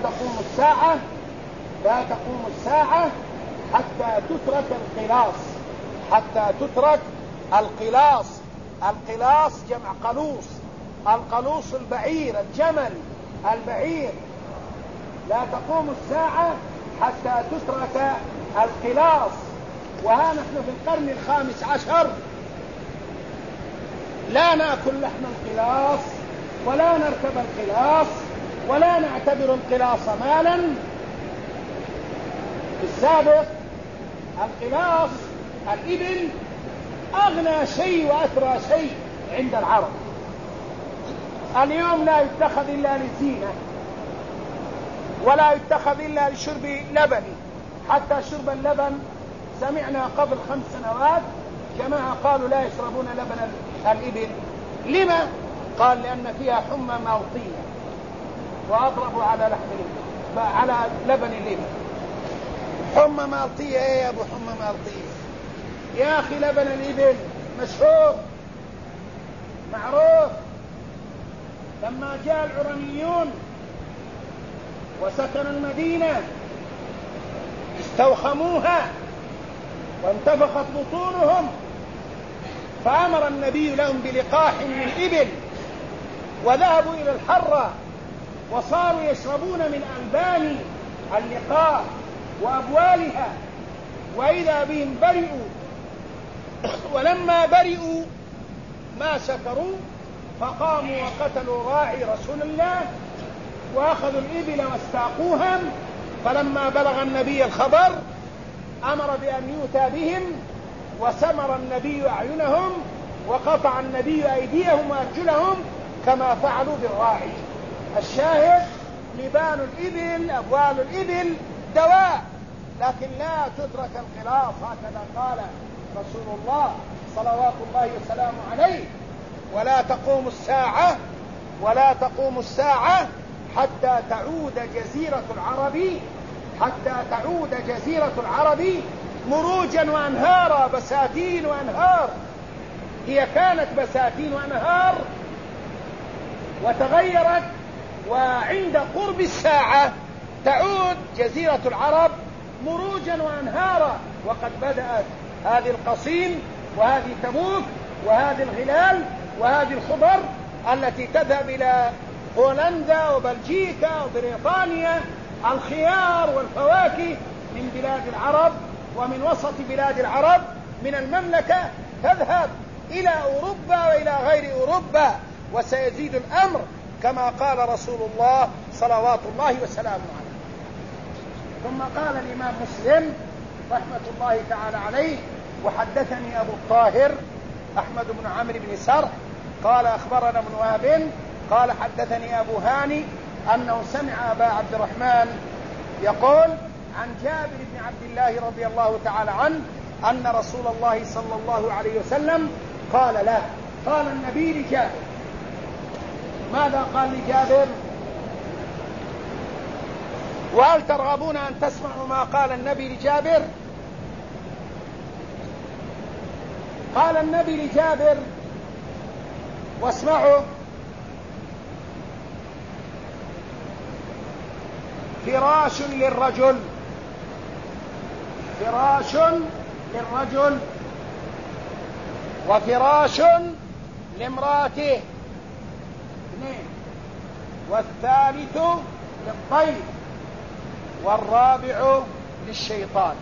تقوم الساعة حتى تترك القلاص، حتى تترك القلاص. القلاص جمع قلوص، القلوص البعير، الجمل البعير. لا تقوم الساعة حتى تترك القلاص. وها نحن في القرن 15 لا نأكل لحم القلاص ولا نركب القلاص ولا نعتبر القلاص مالا. في السابق القلاص الإبل أغنى شيء وأثرى شيء عند العرب. اليوم لا يتخذ إلا للزينة ولا يتخذ إلا لشرب لبن. حتى شرب اللبن سمعنا قبل 5 سنوات جماعة قالوا لا يشربون لبن الإبل. لما؟ قال لأن فيها حمى مالطية وأضربوا على لحم الإبل، على لبن الإبل. حمى مالطية إيه يا أبو حمى مالطية؟ يا أخي لبن الإبل مشهور معروف. لما جاء العرنيون وسكنوا المدينة استوخموها وانتفخت بطونهم، فأمر النبي لهم بلقاح من إبل، وذهبوا إلى الحرة وصاروا يشربون من ألبان اللقاح وأبوالها، وإذا بهم برئوا. ولما برئوا ما شكروا فقاموا وقتلوا راعي رسول الله وأخذوا الإبل واستاقوهم. فلما بلغ النبي الخبر أمر بأن يؤتى بهم، وسمر النبي أعينهم وقطع النبي أيديهم وأرجلهم كما فعلوا بالراعي. الشاهد لبان الإبل أبوال الإبل دواء، لكن لا تترك الخلاص، هكذا قال رسول الله صلوات الله وسلامه عليه. ولا تقوم الساعة حتى تعود جزيرة العرب مروجا وأنهارا، بساتين وأنهار. هي كانت بساتين وأنهار وتغيرت، وعند قرب الساعة تعود جزيرة العرب مروجا وأنهارا. وقد بدأت هذه القصيم وهذه تبوك وهذه الغلال وهذه الخضر التي تذهب إلى هولندا وبلجيكا وبريطانيا، الخيار والفواكه من بلاد العرب ومن وسط بلاد العرب من المملكة تذهب إلى أوروبا وإلى غير أوروبا، وسيزيد الأمر كما قال رسول الله صلوات الله وسلامه عليه. ثم قال الإمام مسلم رحمة الله تعالى عليه: وحدثني أبو الطاهر أحمد بن عمرو بن سرح قال أخبرنا ابن وهب قال حدثني أبو هاني أنه سمع أبا عبد الرحمن يقول عن جابر بن عبد الله رضي الله تعالى عنه أن رسول الله صلى الله عليه وسلم قال له، قال النبي لجابر. ماذا قال لجابر؟ وهل ترغبون أن تسمعوا ما قال النبي لجابر؟ قال النبي لجابر، واسمعوا: فراش للرجل وفراش لامرأته 2، والثالث للطير، والرابع للشيطان.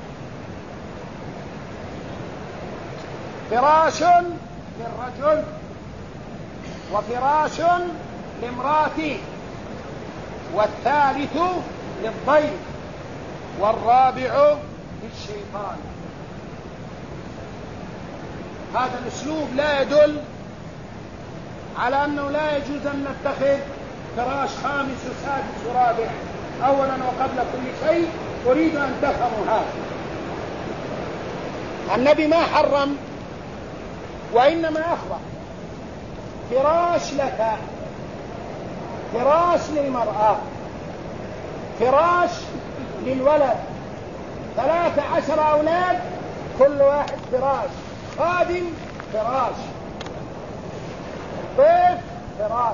فراش للرجل وفراش لامرأته، والثالث للطير، والرابع للشيطان. هذا الأسلوب لا يدل على أنه لا يجوز أن نتخذ فراش خامس وسادس ورابع. أولا وقبل كل شيء أريد أن تفهموا هذا: النبي ما حرم، وإنما أخبر. فراش لك، فراش للمرأة، فراش للولد، 13 أولاد كل واحد فراش، خادم فراش، ضيف فراش.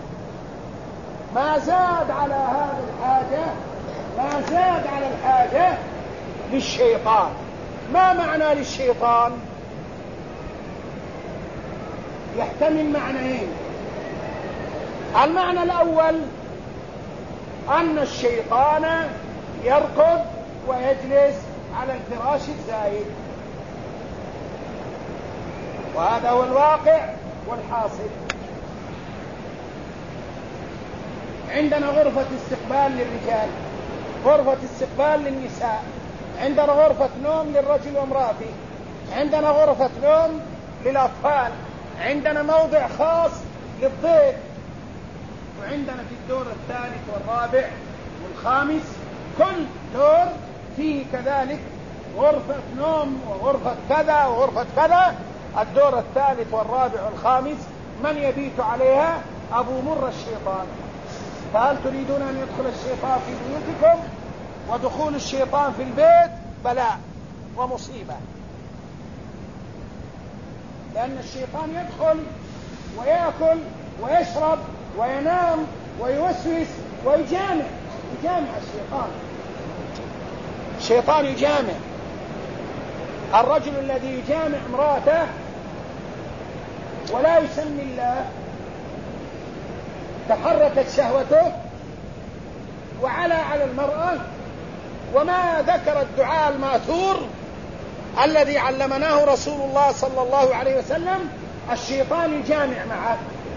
ما زاد على هذه الحاجة، ما زاد على الحاجة للشيطان. ما معنى للشيطان؟ يحتمل معنيين. المعنى الأول أن الشيطان يركض ويجلس على الفراش الزايد، وهذا هو الواقع والحاصل. عندنا غرفة استقبال للرجال، غرفة استقبال للنساء، عندنا غرفة نوم للرجل وامرأته، عندنا غرفة نوم للأطفال، عندنا موضع خاص للضيف، وعندنا في الدور الثالث والرابع والخامس كل دور فيه كذلك غرفة نوم وغرفة كذا وغرفة كذا. الدور الثالث والرابع والخامس من يبيت عليها؟ أبو مر الشيطان. فهل تريدون أن يدخل الشيطان في بيوتكم؟ ودخول الشيطان في البيت بلاء ومصيبة، لأن الشيطان يدخل ويأكل ويشرب وينام ويوسوس ويجامع. يجامع الشيطان يجامع. الرجل الذي يجامع امرأته ولا يسمي الله تحركت شهوته وعلى على المرأة، وما ذكر الدعاء الماثور الذي علمناه رسول الله صلى الله عليه وسلم، الشيطان يجامع معه.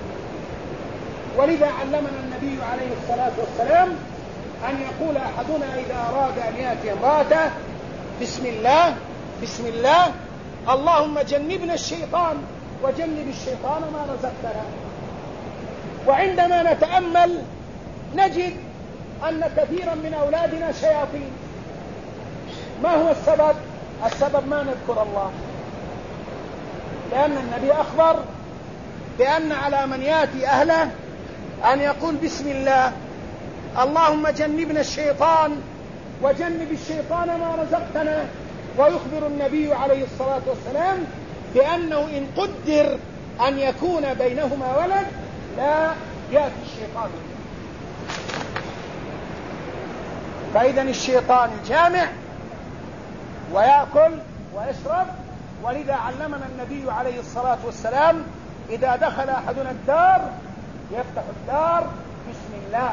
ولذا علمنا النبي عليه الصلاة والسلام أن يقول أحدنا إذا أراد أن يأتي امرأته بسم الله بسم الله اللهم جنبنا الشيطان وجنب الشيطان ما رزقتنا. وعندما نتأمل نجد أن كثيرا من أولادنا شياطين. ما هو السبب؟ السبب ما نذكر الله، لأن النبي أخبر بأن على من يأتي أهله أن يقول بسم الله اللهم جنبنا الشيطان وجنب الشيطان ما رزقتنا. ويخبر النبي عليه الصلاة والسلام بأنه إن قدر أن يكون بينهما ولد لا يأتي الشيطان. فإذا الشيطان يجامع ويأكل ويشرب. ولذا علمنا النبي عليه الصلاة والسلام إذا دخل أحدنا الدار يفتح الدار بسم الله،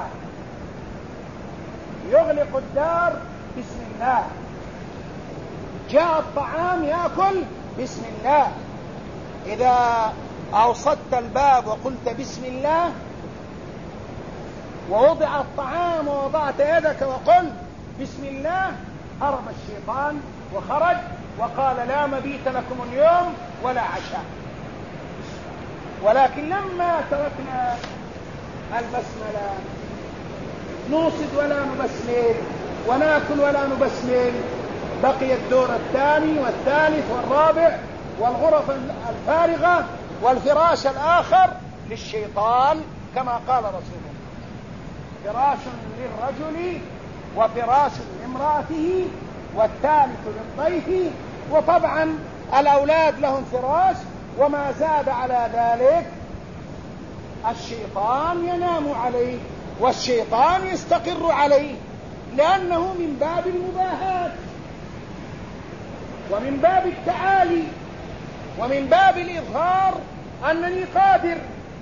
يغلق الدار بسم الله، جاء الطعام يأكل بسم الله. إذا أوصدت الباب وقلت بسم الله ووضع الطعام ووضعت يدك وقلت بسم الله هرب الشيطان وخرج وقال لا مبيت لكم اليوم ولا عشاء. ولكن لما تركنا البسملة نوصد ولا نبسمل وناكل ولا نبسمل، بقي الدور الثاني والثالث والرابع والغرف الفارغة والفراش الآخر للشيطان كما قال رسول الله فراش للرجل وفراش لامرأته والثالث للضيف. وطبعا الأولاد لهم فراش، وما زاد على ذلك الشيطان ينام عليه والشيطان يستقر عليه، لأنه من باب المباهات ومن باب التعالي ومن باب الإظهار أنني قادر،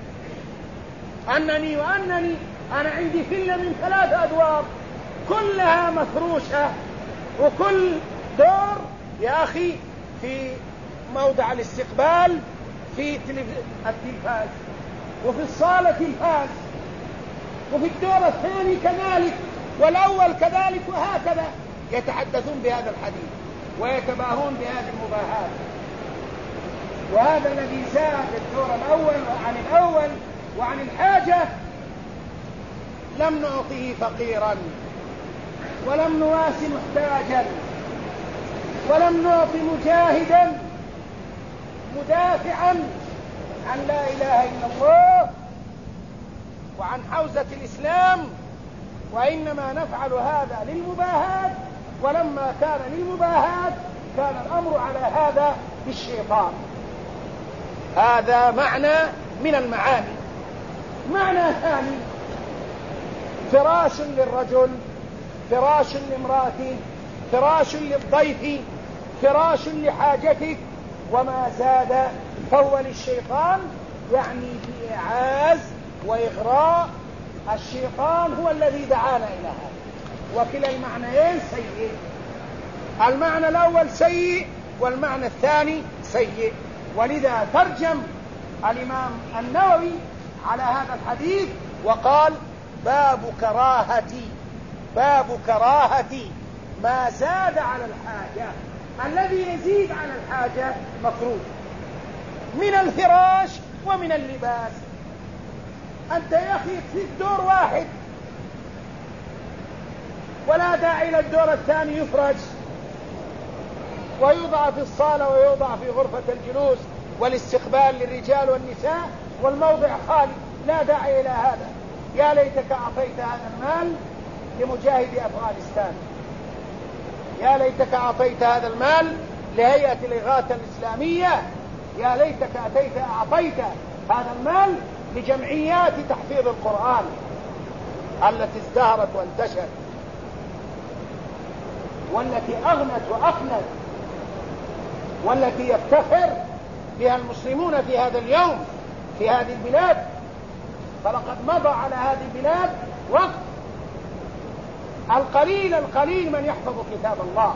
أنني وأنني. أنا عندي فيلا من 3 أدوار كلها مفروشة، وكل دور يا أخي في موضع الاستقبال في التلفاز، وفي الصالة تلفاز، وفي الدور الثاني كذلك، والأول كذلك، وهكذا يتحدثون بهذا الحديث ويتباهون بهذه المباهات. وهذا الذي زاد الدور الأول عن الأول وعن الحاجة لم نعطيه فقيرا ولم نواس محتاجا ولم نعطي مجاهدا مدافعا عن لا إله إلا الله وعن حوزة الإسلام، وإنما نفعل هذا للمباهات. ولما كان للمباهات كان الأمر على هذا بالشيطان. هذا معنى من المعاني. معنى ثاني فراش للرجل، فراش لامرأته، فراش للضيف، فراش لحاجتك، وما زاد فهو للشيطان، يعني بإعاز وإغراء. الشيطان هو الذي دعانا إلى هذا، وكلا المعنيين سيء. المعنى الأول سيء والمعنى الثاني سيء. ولذا ترجم الإمام النووي على هذا الحديث وقال باب كراهة ما زاد على الحاجة. الذي يزيد على الحاجة مكروه من الفراش ومن اللباس. أنت يا أخي في الدور واحد ولا داعي إلى الدور الثاني يفرج ويوضع في الصالة ويوضع في غرفة الجلوس والاستقبال للرجال والنساء والموضع خالي. لا داعي إلى هذا. يا ليتك أعطيت هذا المال لمجاهدي أفغانستان، يا ليتك أعطيت هذا المال لهيئة الإغاثة الإسلامية، يا ليتك أعطيت هذا المال لجمعيات تحفيظ القرآن التي ازدهرت وانتشرت والتي أغنت وأفنت والتي يفتخر بها المسلمون في هذا اليوم في هذه البلاد. فلقد مضى على هذه البلاد وقت القليل من يحفظ كتاب الله،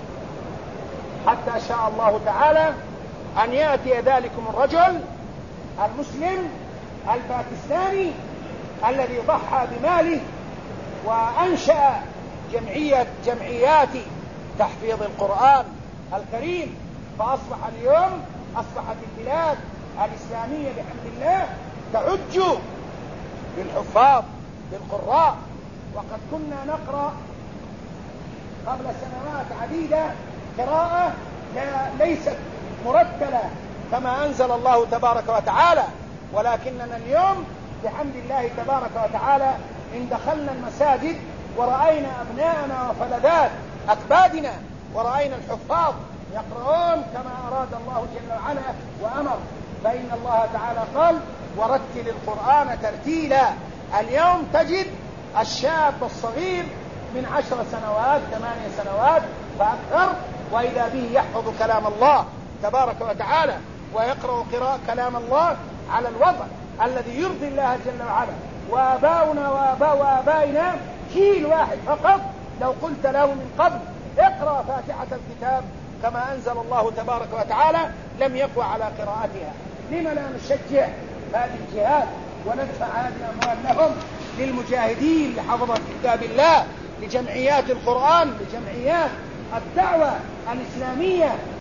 حتى شاء الله تعالى أن يأتي ذلكم الرجل المسلم الباكستاني الذي ضحى بماله وأنشأ جمعيات تحفيظ القرآن الكريم، فأصبح اليوم أصبحت البلاد الإسلامية بحمد الله تعج بالحفاظ بالقراء. وقد كنا نقرأ قبل سنوات عديدة قراءة ليست مرتلة كما أنزل الله تبارك وتعالى، ولكننا اليوم بحمد الله تبارك وتعالى إن دخلنا المساجد ورأينا أبناءنا وفلذات أكبادنا ورأينا الحفاظ يقرؤون كما أراد الله جل وعلا وأمر، فإن الله تعالى قال ورتل القرآن ترتيلا. اليوم تجد الشاب الصغير من 10 سنوات 8 سنوات فأكثر وإذا به يحفظ كلام الله تبارك وتعالى ويقرأ كلام الله على الوضع الذي يرضي الله جل وعلا. وآباؤنا وآبائنا جيل واحد فقط لو قلت له من قبل اقرأ فاتحة الكتاب كما أنزل الله تبارك وتعالى لم يقوى على قراءتها. لما لا نشجع هذه الجهات وندفع هذه الأموال لهم للمجاهدين لحفظة كتاب الله لجمعيات القرآن لجمعيات الدعوة الإسلامية